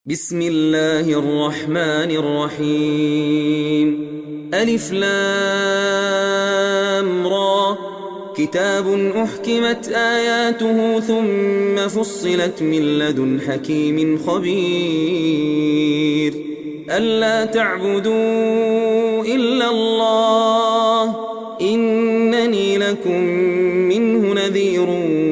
بسم الله الرحمن الرحيم ألف لام را كتاب أحكمت آياته ثم فصلت من لدن حكيم خبير ألا تعبدوا إلا الله إنني لكم منه نذير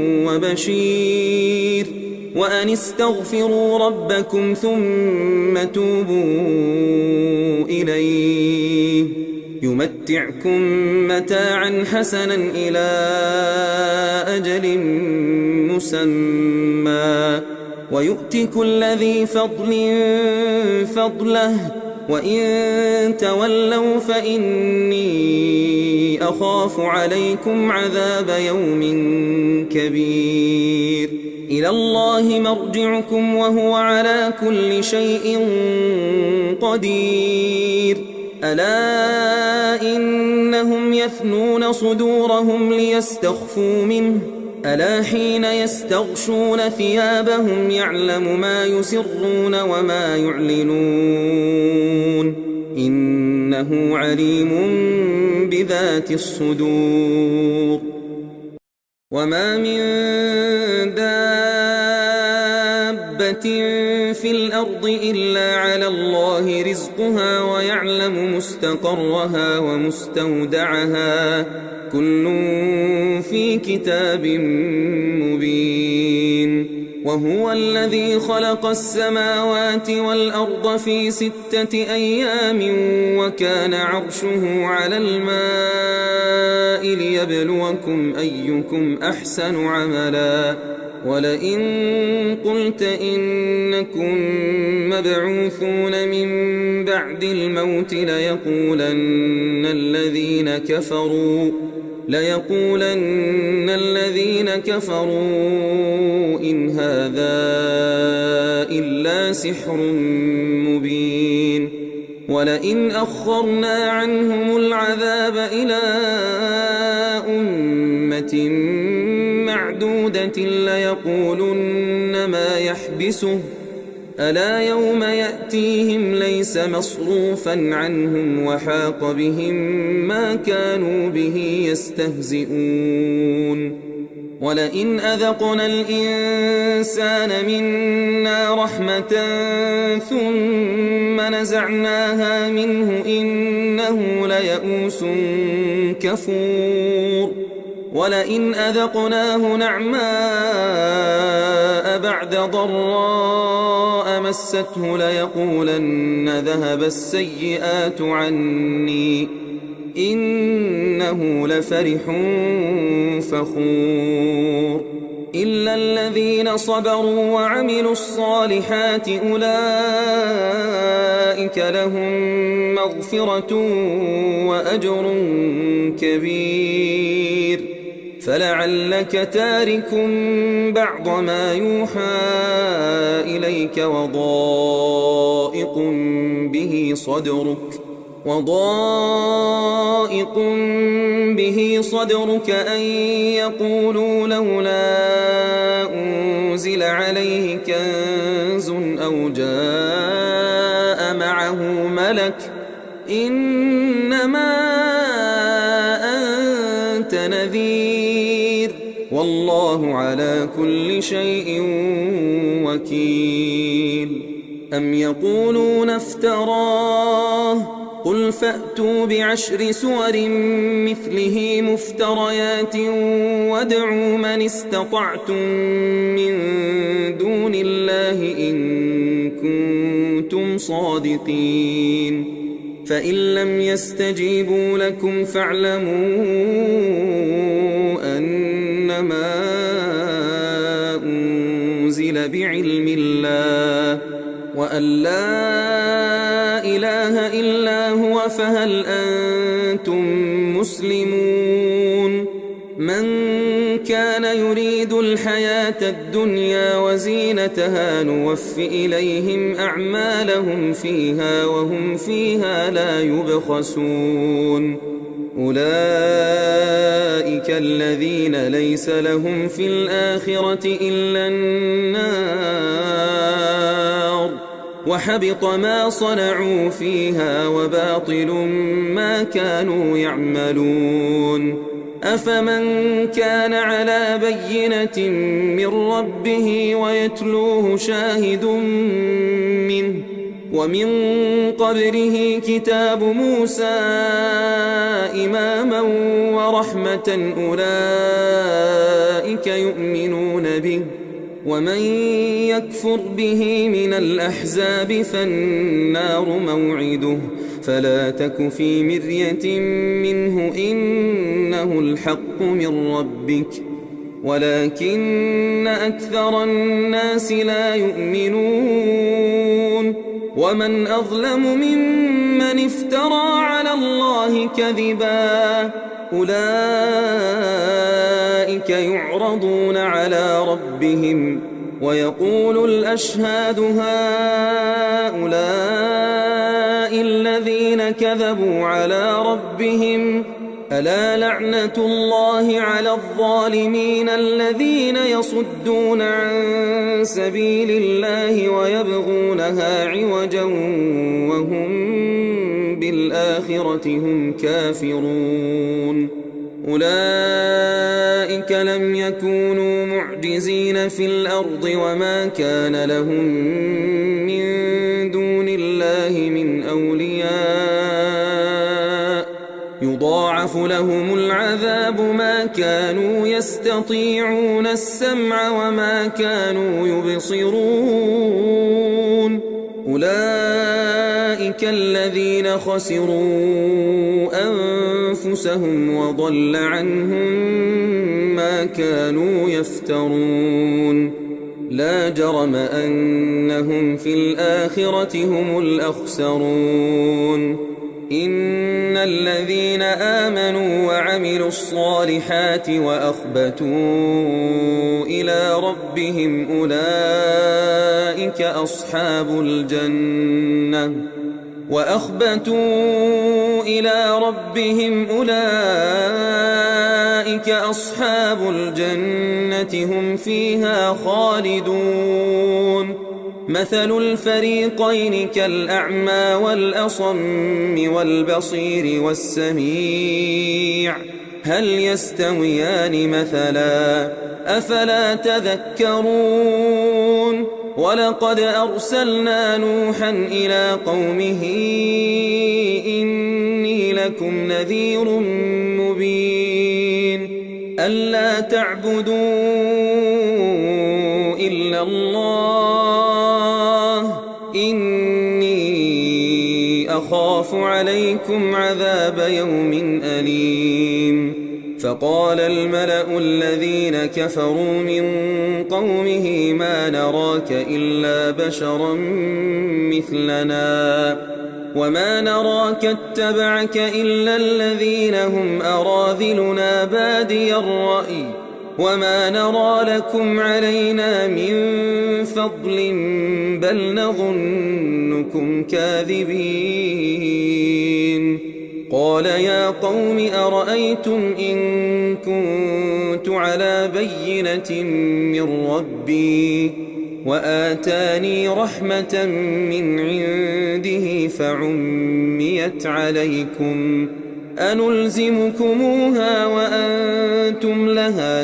وبشير وأن استغفروا ربكم ثم توبوا إليه يمتعكم متاعا حسنا إلى أجل مسمى ويؤتي كل ذي فضل فضله وإن تولوا فإني أخاف عليكم عذاب يوم كبير إلى الله مرجعكم وهو على كل شيء قدير ألا إنهم يثنون صدورهم ليستخفوا منه ألا حين يستغشون ثيابهم يعلم ما يسرون وما يعلنون إنه عليم بذات الصدور وما من دابة في الأرض إلا على الله رزقها ويعلم مستقرها ومستودعها كل في كتاب مبين وهو الذي خلق السماوات والأرض في 6 أيام وكان عرشه على الماء ليبلوكم أيكم أحسن عملا ولئن قلت إنكم مبعوثون من بعد الموت ليقولن الذين كفروا إن هذا إلا سحر مبين ولئن أخرنا عنهم العذاب إلى أمة معدودة ليقولن ما يحبسه ألا يوم يأتيهم ليس مصروفا عنهم وحاق بهم ما كانوا به يستهزئون ولئن أذقنا الإنسان منا رحمة ثم نزعناها منه إنه ليئوس كفور ولئن أذقناه نعماء بعد ضراء مسته ليقولن ذهب السيئات عني إنه لفرح فخور إلا الذين صبروا وعملوا الصالحات أولئك لهم مغفرة وأجر كبير فلعلك تارك بعض ما يوحى إليك وضائق به صدرك أن يقولوا لولا أنزل عليه كنز أو جاء معه ملك إنما أنت نذير والله على كل شيء وكيل أم يقولون افتراه قل فأتوا ب10 سور مثله مفتريات وادعوا من استطعتم من دون الله إن كنتم صادقين فإن لم يستجيبوا لكم فاعلموا أنما أنزل بعلم الله وأن لا إله إلا هو فهل أنتم مسلمون من كان يريد الحياة الدنيا وزينتها نوف إليهم أعمالهم فيها وهم فيها لا يبخسون أولئك الذين ليس لهم في الآخرة إلا النار وحبط ما صنعوا فيها وباطل ما كانوا يعملون. أفمن كان على بينة من ربه ويتلوه شاهد منه ومن قبله كتاب موسى إماما ورحمة أولئك يؤمنون به، ومن يكفر به من الأحزاب فالنار موعده، فلا تك في مرية منه إنه الحق من ربك ولكن أكثر الناس لا يؤمنون. ومن أظلم ممن افترى على الله كذبا، أولئك يعرضون على ربهم ويقول الأشهاد هؤلاء الذين كذبوا على ربهم، ألا لعنة الله على الظالمين الذين يصدون عن سبيل الله ويبغونها عوجا وهم بالآخرة هم كافرون. أولئك لم يكونوا معجزين في الأرض وما كان لهم من دون الله من أولياء، يضاعف لهم العذاب ما كانوا يستطيعون السمع وما كانوا يبصرون. أولئك الذين خسروا أنفسهم وضل عنهم ما كانوا يفترون. لا جرم أنهم في الآخرة هم الأخسرون. إن الذين آمنوا وعملوا الصالحات وأخبتوا إلى ربهم أولئك أصحاب الجنة هم فيها خالدون. مثل الفريقين كالأعمى والأصم والبصير والسميع، هل يستويان مثلا؟ أفلا تذكرون. ولقد أرسلنا نوحا إلى قومه إني لكم نذير مبين ألا تعبدوا إلا الله إني أخاف عليكم عذاب يوم أليم. فقال الملأ الذين كفروا من قومه ما نراك إلا بشرا مثلنا وما نراك اتبعك إلا الذين هم أراذلنا بادي الرأي وما نرى لكم علينا من فضل بل نظنكم كاذبين. قال يا قوم أرأيتم إن كنت على بينة من ربي وآتاني رحمة من عنده فعميت عليكم أنلزمكموها وأنتم لها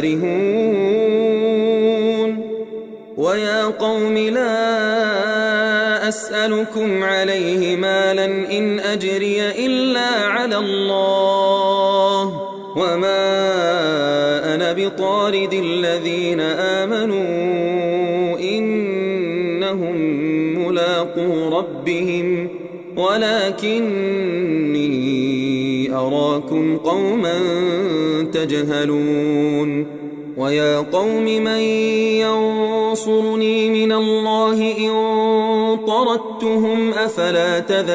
كارهون. ويا قوم لا أسألكم عليه مالا إن أجري إلا على الله وما أنا بطارد الذين آمنوا إنهم ملاقو ربهم ولكني أراكم قوما تجهلون. ويا قوم من ينصرني من الله إن طردتهم أفلا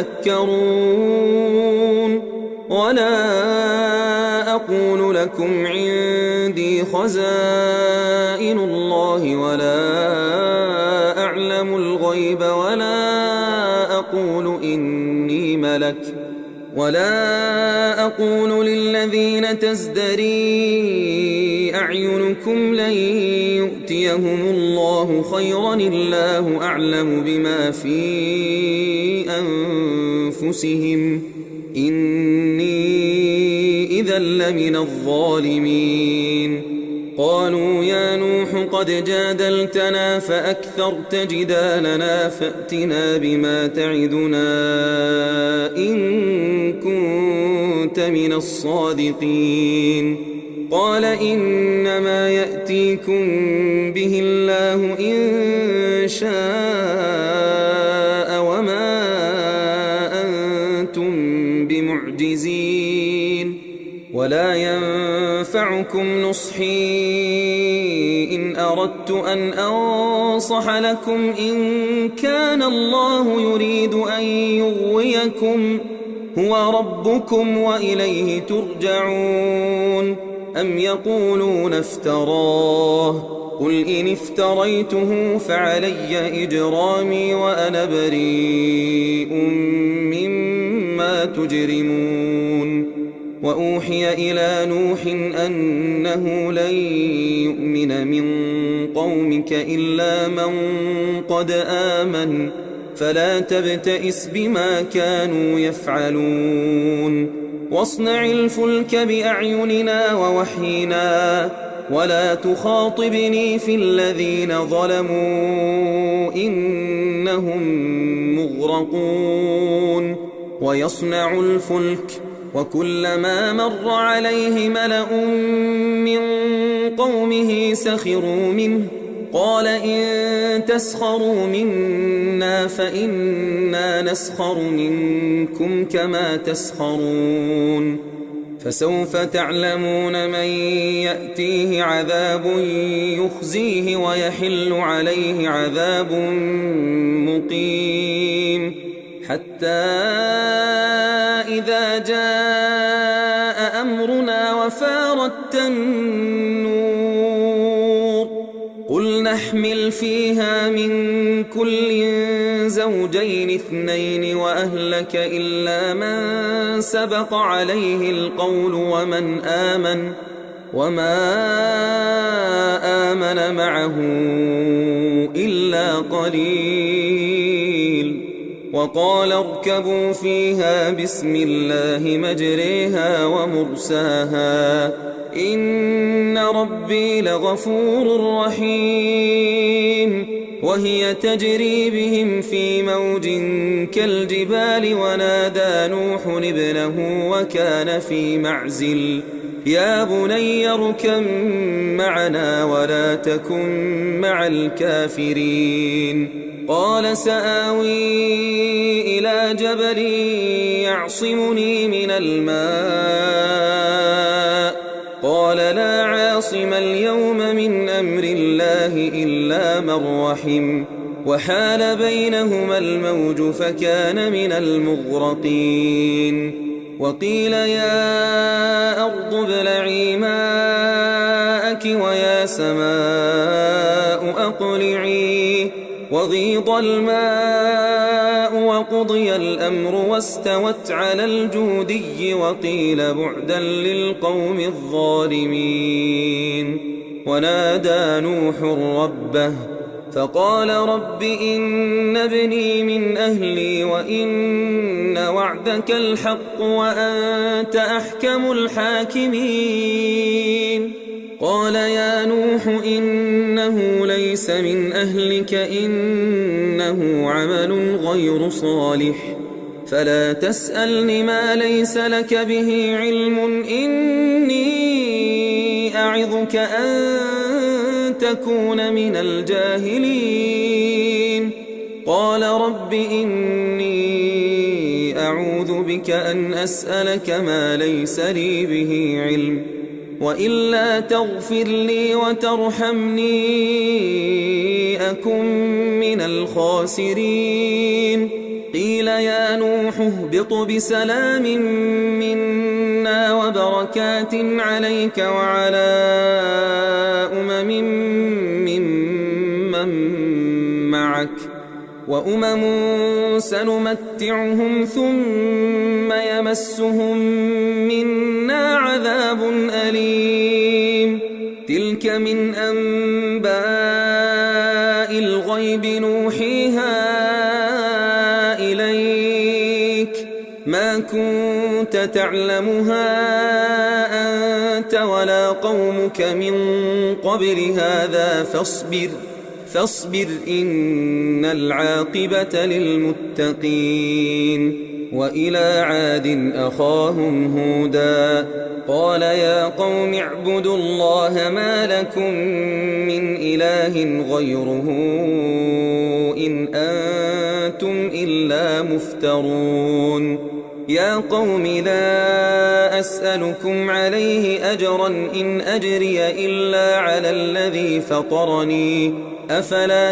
تذكرون. ولا أقول لكم عندي خزائن الله ولا أعلم الغيب ولا أقول إني ملك ولا أقول للذين تزدري أعينكم لن يؤتيهم الله خيرا الله أعلم بما في أنفسهم إني إذا لمن الظالمين. قالوا يا نوح قد جادلتنا فأكثرت جدالنا فأتنا بما تعدنا إن كنت من الصادقين. قال إنما يأتيكم به الله إن شاء وما أنتم بمعجزين ولا ينفعكم نصحي إن أردت أن أنصح لكم إن كان الله يريد أن يغويكم هو ربكم وإليه ترجعون. أم يقولون افتراه قل إن افتريته فعلي إجرامي وأنا بريء مما تجرمون. وأوحي إلى نوح أنه لن يؤمن من قومك إلا من قد آمن فلا تبتئس بما كانوا يفعلون. واصنع الفلك بأعيننا ووحينا ولا تخاطبني في الذين ظلموا إنهم مغرقون. ويصنع الفلك وكلما مر عليه ملأ من قومه سخروا منه قال إن تسخروا منا فإنا نسخر منكم كما تسخرون. فسوف تعلمون من يأتيه عذاب يخزيه ويحل عليه عذاب مقيم. حتى إذا جاء أمرنا وفارت النور قل نحمل فيها من كل زوجين اثنين وأهلك إلا من سبق عليه القول وما آمن معه إلا قليل. وقال اركبوا فيها بسم الله مجريها ومرساها إن ربي لغفور رحيم. وهي تجري بهم في موج كالجبال ونادى نوح ابنه وكان في معزل يا بني اركب معنا ولا تكن مع الكافرين. قال سآوي إلى جبل يعصمني من الماء قال لا عاصم اليوم من أمر الله إلا من رحم وحال بينهما الموج فكان من المغرقين. وقيل يا أرض ابلعي ماءك ويا سماء أقلعي وغيض الماء وقضي الأمر واستوت على الجودي وقيل بعدا للقوم الظالمين. ونادى نوح ربه فقال رب إن ابني من أهلي وإن وعدك الحق وأنت أحكم الحاكمين. قال يا نوح إنه ليس من أهلك إنه عمل غير صالح فلا تسألني ما ليس لك به علم إني أعظك أن تكون من الجاهلين. قال رب إني أعوذ بك أن أسألك ما ليس لي به علم وإلا تغفر لي وترحمني أكن من الخاسرين. قيل يا نوح اهبط بسلام منا وبركات عليك وعلى أمم ممن معك وأمم سنمتعهم ثم يمسهم منا عذاب أليم تلك من أنباء الغيب نوحيها إليك ما كنت تعلمها أنت ولا قومك من قبل هذا فاصبر إن العاقبة للمتقين وإلى عاد أخاهم هودا قال يا قوم اعبدوا الله ما لكم من إله غيره إن أنتم إلا مفترون يا قوم لا أسألكم عليه أجرا إن أجري إلا على الذي فطرني أفلا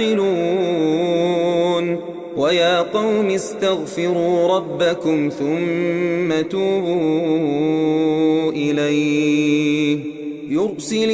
تعقلون ويا قوم استغفروا ربكم ثم توبوا إليه يرسل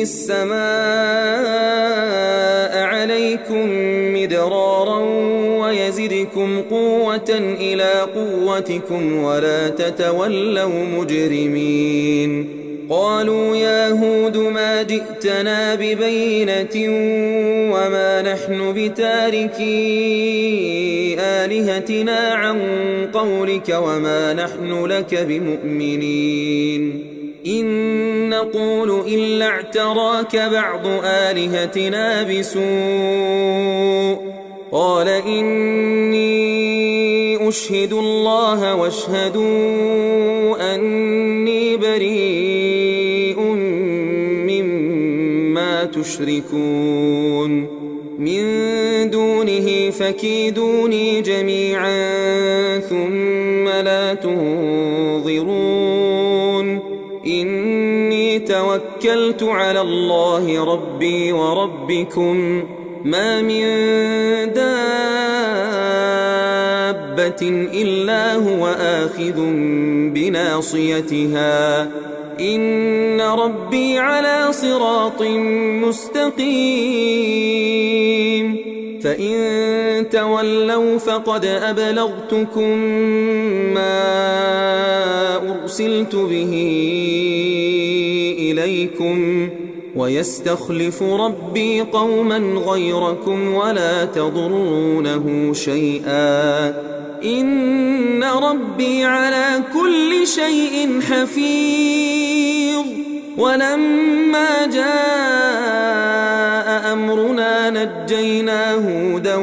السماء عليكم مدرارا ويزدكم قوة إلى قوتكم ولا تتولوا مجرمين قالوا يا هود ما جئتنا ببينة وما نحن بتاركي آلهتنا عن قولك وما نحن لك بمؤمنين إن نقول إلا اعتراك بعض آلهتنا بسوء قال إني أشهد الله واشهدوا أني بريء مما تشركون من دونه فكيدوني جميعا ثم لا تنظرون إني توكلت على الله ربي وربكم ما من دابة إلا هو آخذ بناصيتها إن ربي على صراط مستقيم فإن تولوا فقد أبلغتكم ما أرسلت به إليكم ويستخلف ربي قوما غيركم ولا تضرونه شيئا إن ربي على كل شيء حفيظ ولما جاء أمرنا نجينا هودا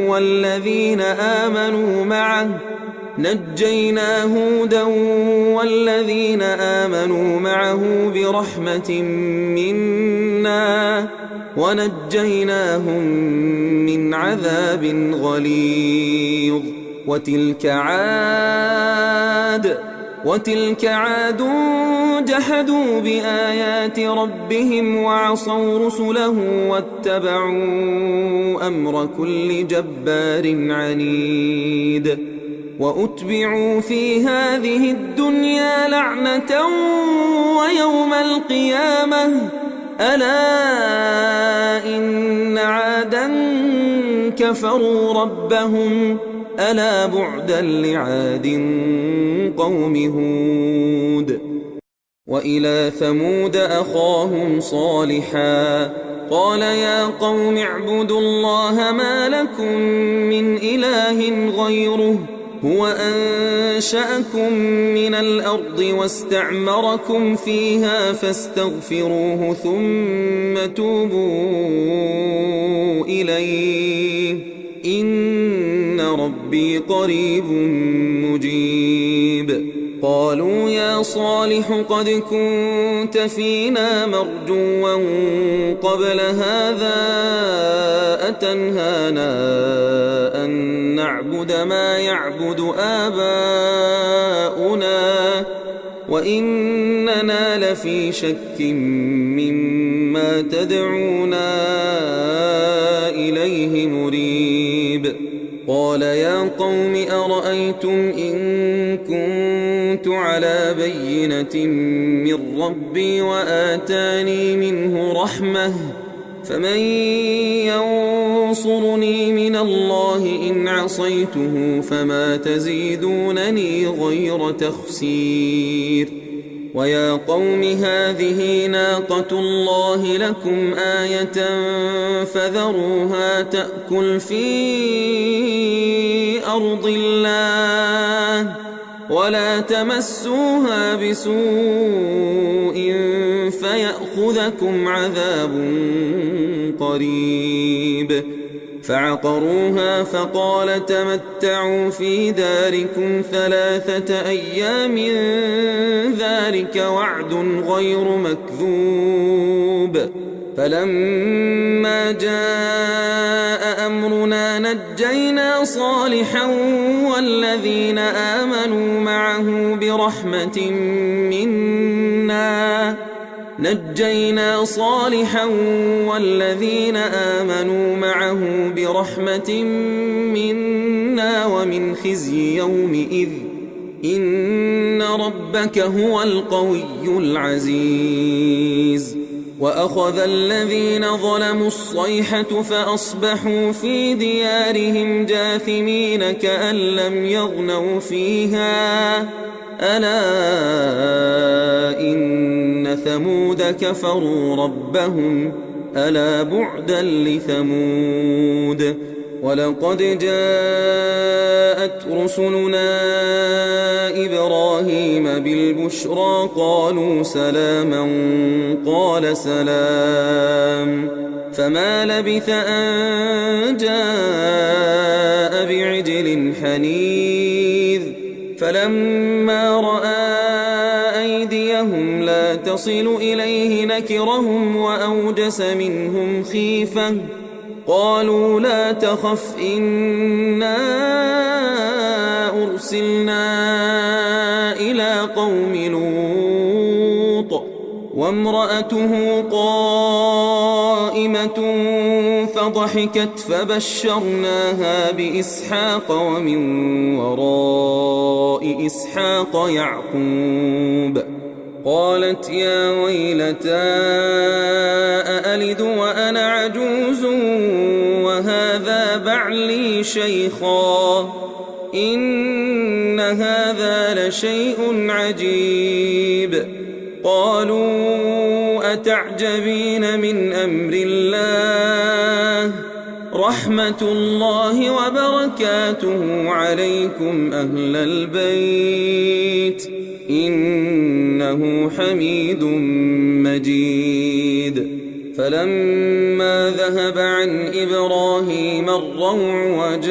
والذين آمنوا معه برحمة منا ونجيناهم من عذاب غليظ وتلك عاد جحدوا بآيات ربهم وعصوا رسله واتبعوا أمر كل جبار عنيد وأتبعوا في هذه الدنيا لعنة ويوم القيامة ألا إن عادا كفروا ربهم ألا بعدا لعاد قوم هود وإلى ثمود أخاهم صالحا قال يا قوم اعبدوا الله ما لكم من إله غيره هو أنشأكم من الأرض واستعمركم فيها فاستغفروه ثم توبوا إليه إن ربي قريب مجيب قالوا يا صالح قد كنت فينا مرجوا قبل هذا أتنهانا أن نعبد ما يعبد آباؤنا وإننا لفي شك مما تدعونا إليه مريب قال يا قوم أرأيتم إن كنت على بينة من ربي وآتاني منه رحمة فمن ينصرني من الله إن عصيته فما تزيدونني غير تخسير ويا قوم هذه ناقة الله لكم آية فذروها تأكل في أرض الله ولا تمسوها بسوء فيأخذكم عذاب قريب فعقروها فقال تمتعوا في داركم 3 أيام ذلك وعد غير مكذوب فلما جاء أمرنا نجينا صالحا والذين آمنوا معه برحمة منا ومن خزي يومئذ إن ربك هو القوي العزيز وأخذ الذين ظلموا الصيحة فأصبحوا في ديارهم جاثمين كأن لم يغنوا فيها ألا إن ثمود كفروا ربهم ألا بعدا لثمود ولقد جاءت رسلنا إبراهيم بالبشرى قالوا سلاما قال سلام فما لبث أن جاء بعجل حنيذ فلما رأى أيديهم لا تصل إليه نكرهم وأوجس منهم خيفة قالوا لا تخف إنا أرسلنا إلى قوم لوط وامرأته قائمة فضحكت فبشرناها بإسحاق ومن وراء إسحاق يعقوب قالت يا ويلتى أألد وأنا عجوز وهذا بعلي شيخا إن هذا لشيء عجيب قالوا أتعجبين من أمر الله رحمة الله وبركاته عليكم أهل البيت إنه حميد مجيد فلما ذهب عن إبراهيم الروع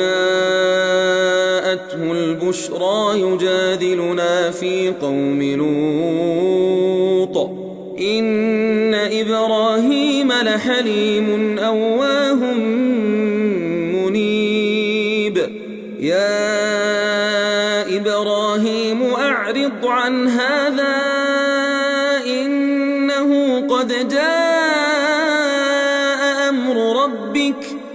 وجاءته البشرى يجادلنا في قوم لوط إن إبراهيم لحليم أواه منيب يا إبراهيم أعرض عن هذا إنه قد جاء أمر ربك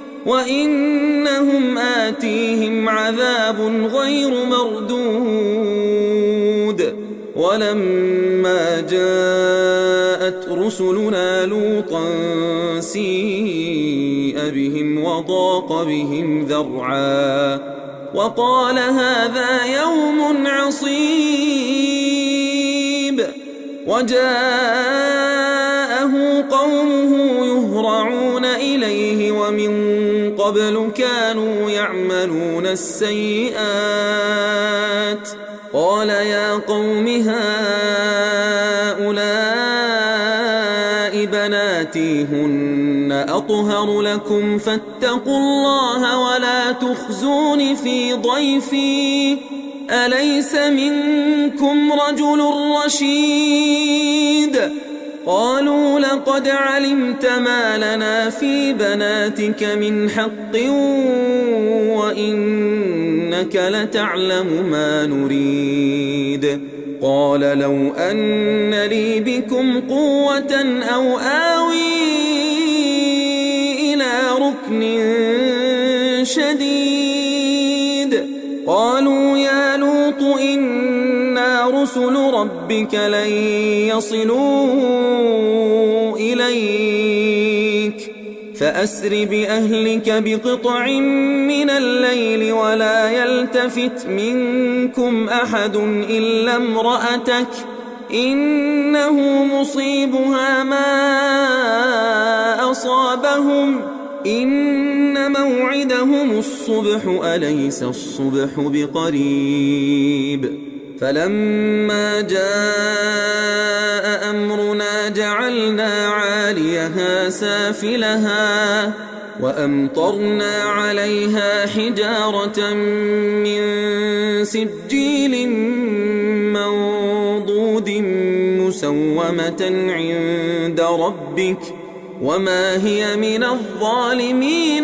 وإنهم آتيهم عذاب غير مردود ولما جاءت رسلنا لوطا سيء بهم وضاق بهم ذرعا وقال هذا يوم عصيب وجاءه قومه يهرعون إليه ومن قبل كانوا يعملون السيئات قال يا قوم هؤلاء بناتي هن أطهر لكم فاتقوا الله ولا تخزون في ضيفي أليس منكم رجل رشيد قالوا لقد علمت ما لنا في بناتك من حق وإنك لتعلم ما نريد قال لو أن لي بكم قوة أو آوي إلى ركن شديد قالوا يا لوط إنا رسل ربك لن يصلوا إليك فأسر بأهلك بقطع من الليل ولا يلتفت منكم أحد إلا امرأتك إنه مصيبها ما أصابهم إن موعدهم الصبح أليس الصبح بقريب فلما جاء أمرنا جعلنا عاليها سافلها وأمطرنا عليها حجارة من سجيل منضود مسومة عند ربك وما هي من الظالمين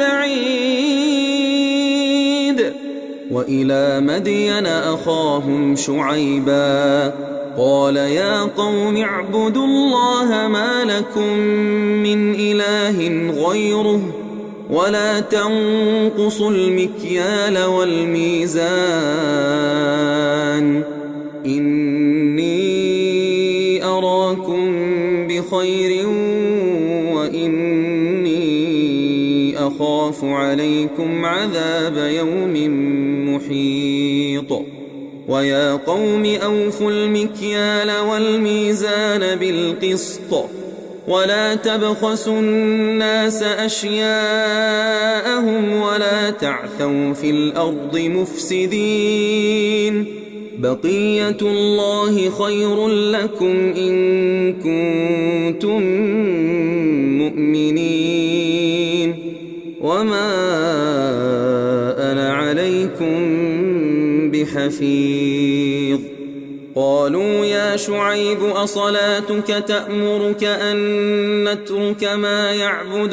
ببعيد وإلى مدين أخاهم شعيبا قال يا قوم اعبدوا الله ما لكم من إله غيره ولا تنقصوا المكيال والميزان إني أراكم بخير وإني أخاف عليكم عذاب يوم محيط ويا قوم أوفوا المكيال والميزان بالقسط ولا تبخسوا الناس أشياءهم ولا تعثوا في الأرض مفسدين بقية الله خير لكم إن كنتم مؤمنين وما أنا عليكم بحفيظ قالوا يا شعيب أصلاتك تأمرك أن نترك ما يعبد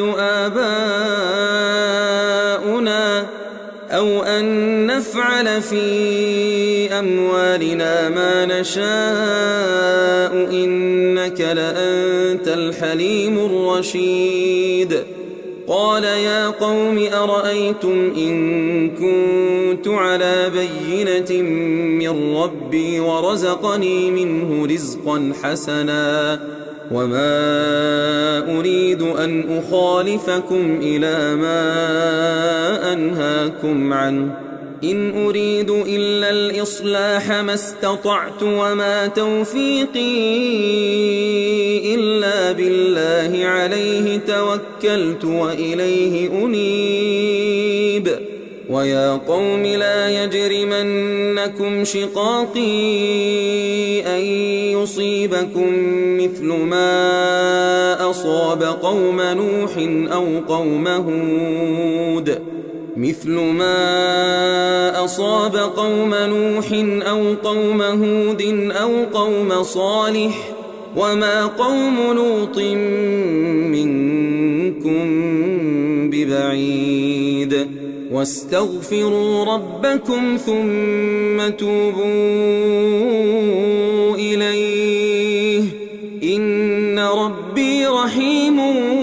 آباؤنا أو أن نفعل في أموالنا ما نشاء إنك لأنت الحليم الرشيد قال يا قوم أرأيتم إن كنت على بينة من ربي ورزقني منه رزقا حسنا وما أريد أن أخالفكم إلى ما أنهاكم عنه إن أريد إلا الإصلاح ما استطعت وما توفيقي إلا بالله عليه توكلت وإليه أنيب ويا قوم لا يجرمنكم شقاقي أن يصيبكم مثل ما أصاب قوم نوح أو قوم هود أو قوم صالح وما قوم لوط منكم ببعيد واستغفروا ربكم ثم توبوا إليه إن ربي رحيم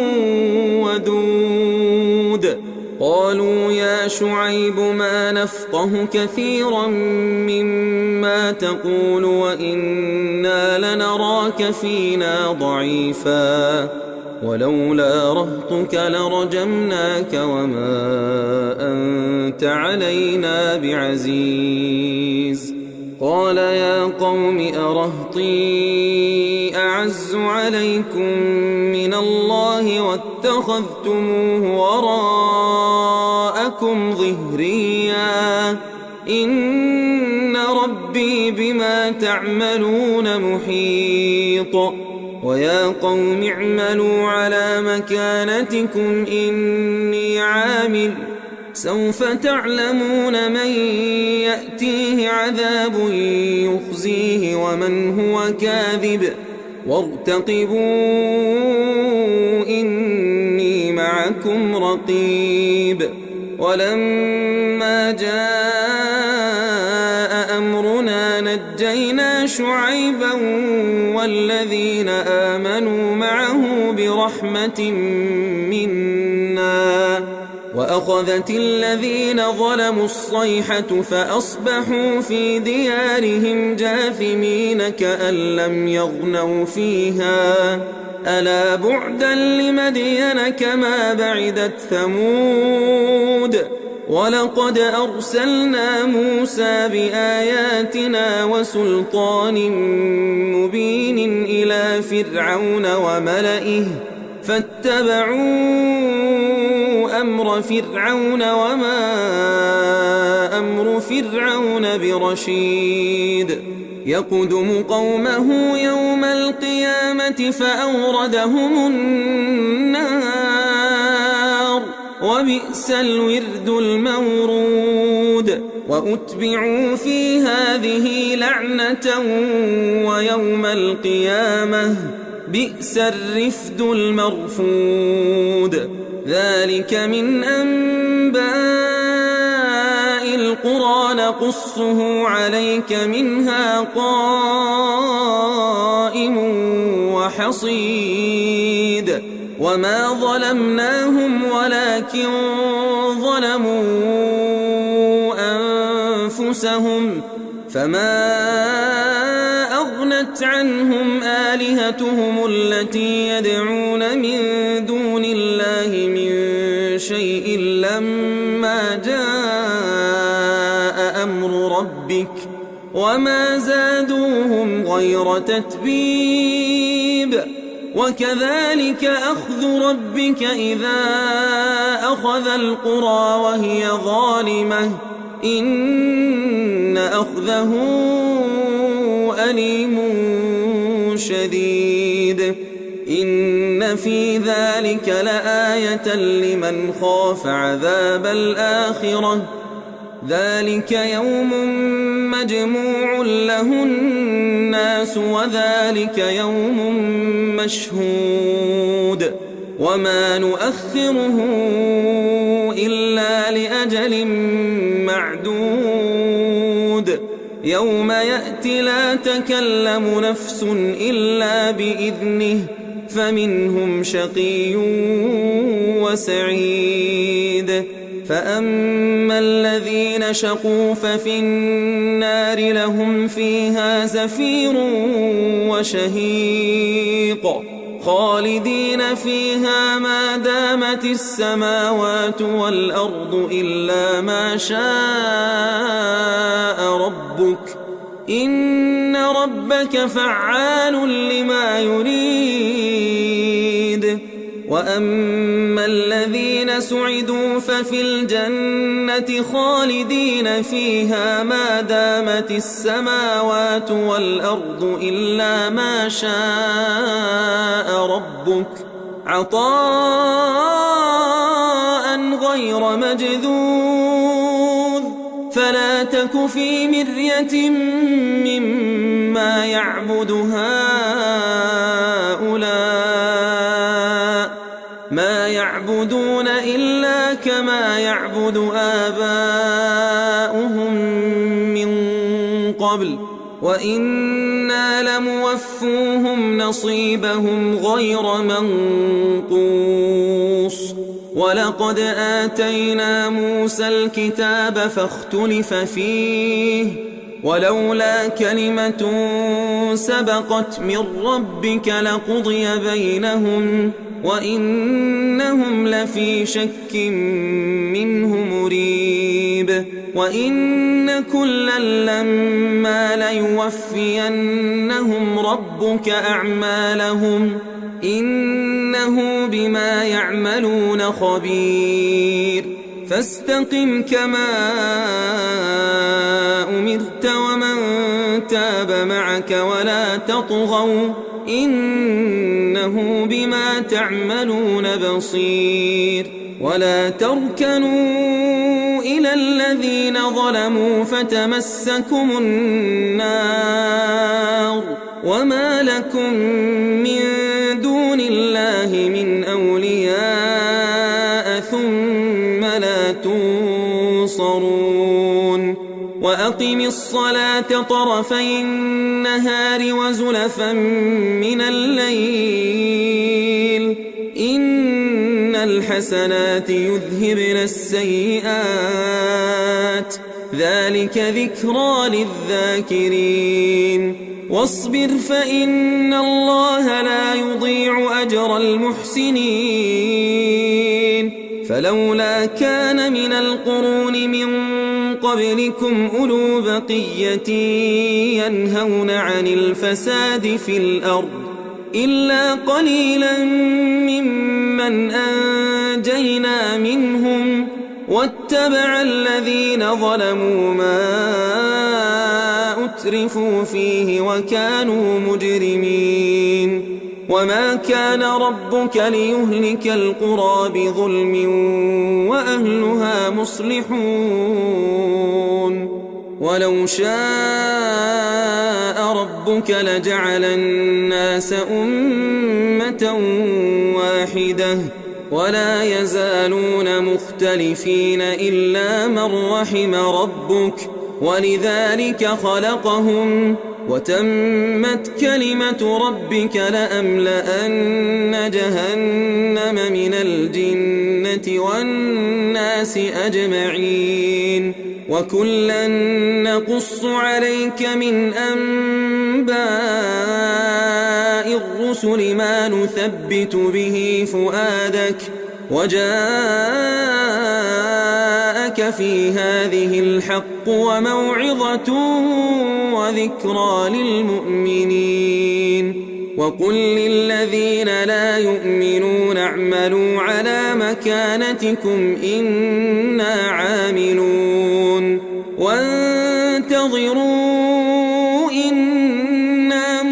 ودود قالوا يا شعيب ما نفقه كثيرا مما تقول وإنا لنراك فينا ضعيفا ولولا رهطك لرجمناك وما أنت علينا بعزيز قال يا قوم أرهطي أعز عليكم من الله واتخذتموه وراءكم ظهريا إن ربي بما تعملون محيط ويا قوم اعملوا على مكانتكم إني عامل سوف تعلمون من يأتيه عذاب يخزيه ومن هو كاذب وارتقبوا إني معكم رقيب ولما جاء أمرنا نجينا شعيبا والذين آمنوا معه برحمة منا وأخذت الذين ظلموا الصيحة فأصبحوا في ديارهم جاثمين كأن لم يغنوا فيها ألا بعدا لمدين كما بعدت ثمود ولقد أرسلنا موسى بآياتنا وسلطان مبين إلى فرعون وملئه فاتبعوا أمر فرعون وما أمر فرعون برشيد يقدم قومه يوم القيامة فأوردهم النار وبئس الورد المورود وأتبعوا في هذه لعنة ويوم القيامة بئس الرفد المرفود ذلك من أنباء القرى نقصه عليك منها قائم وحصيد وما ظلمناهم ولكن ظلموا أنفسهم فما أغنت عنهم آلهتهم التي يدعون من دون الله من شيء لما جاء أمر ربك وما زادوهم غير تتبيب وكذلك أخذ ربك إذا أخذ القرى وهي ظالمة إن أخذه أليم شديد إن في ذلك لآية لمن خاف عذاب الآخرة ذلك يوم مجموع له الناس وذلك يوم مشهود وما نؤخره إلا لأجل معدود يوم يأتي لا تكلم نفس إلا بإذنه فمنهم شقي وسعيد فأما الذين شقوا ففي النار لهم فيها زفير وشهيق خالدين فيها ما دامت السماوات والأرض إلا ما شاء ربك إن ربك فعال لما يريد وأما الذين سعدوا ففي الجنة خالدين فيها ما دامت السماوات والأرض إلا ما شاء ربك عطاء غير مجذوذ فلا تك في مرية مما يعبد هؤلاء ما يعبدون إلا كما يعبد آباؤهم من قبل وإنا لموفوهم نصيبهم غير منقوص ولقد آتينا موسى الكتاب فاختلف فيه ولولا كلمة سبقت من ربك لقضي بينهم وإنهم لفي شك منه مريب وإن كلا لما ليوفينهم ربك أعمالهم إنه بما يعملون خبير فاستقم كما أمرت ومن تاب معك ولا تطغوا إنه بما تعملون بصير ولا تركنوا إلى الذين ظلموا فتمسكم النار وما لكم من دون الله من أولياء ثم لا تنصرون وأقم الصلاة طرفي النهار وزلفا من الليل إن الحسنات يذهبن السيئات ذلك ذكرى للذاكرين واصبر فإن الله لا يضيع أجر المحسنين فلولا كان من القرون من قبلكم أولو بقية ينهون عن الفساد في الأرض إلا قليلا ممن أنجينا منهم واتبع الذين ظلموا ما أترفوا فيه وكانوا مجرمين وما كان ربك ليهلك القرى بظلم وأهلها مصلحون ولو شاء ربك لجعل الناس أمة واحدة ولا يزالون مختلفين إلا من رحم ربك ولذلك خلقهم وتمت كلمة ربك لأملأن جهنم من الجنة والناس أجمعين وكلا نقص عليك من أنباء الرسل ما نثبت به فؤادك وجاءك في هذه الحق وموعظة وذكرى للمؤمنين وقل للذين لا يؤمنون اعملوا على مكانتكم إنا عاملون وانتظروا إنا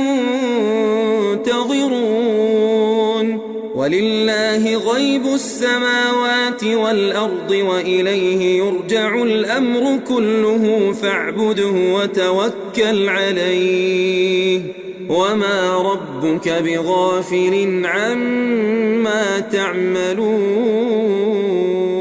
منتظرون ولله غيب السماوات والأرض وإليه يرجع الأمر كله فاعبده وتوكل عليه وما ربك بغافل عما تعملون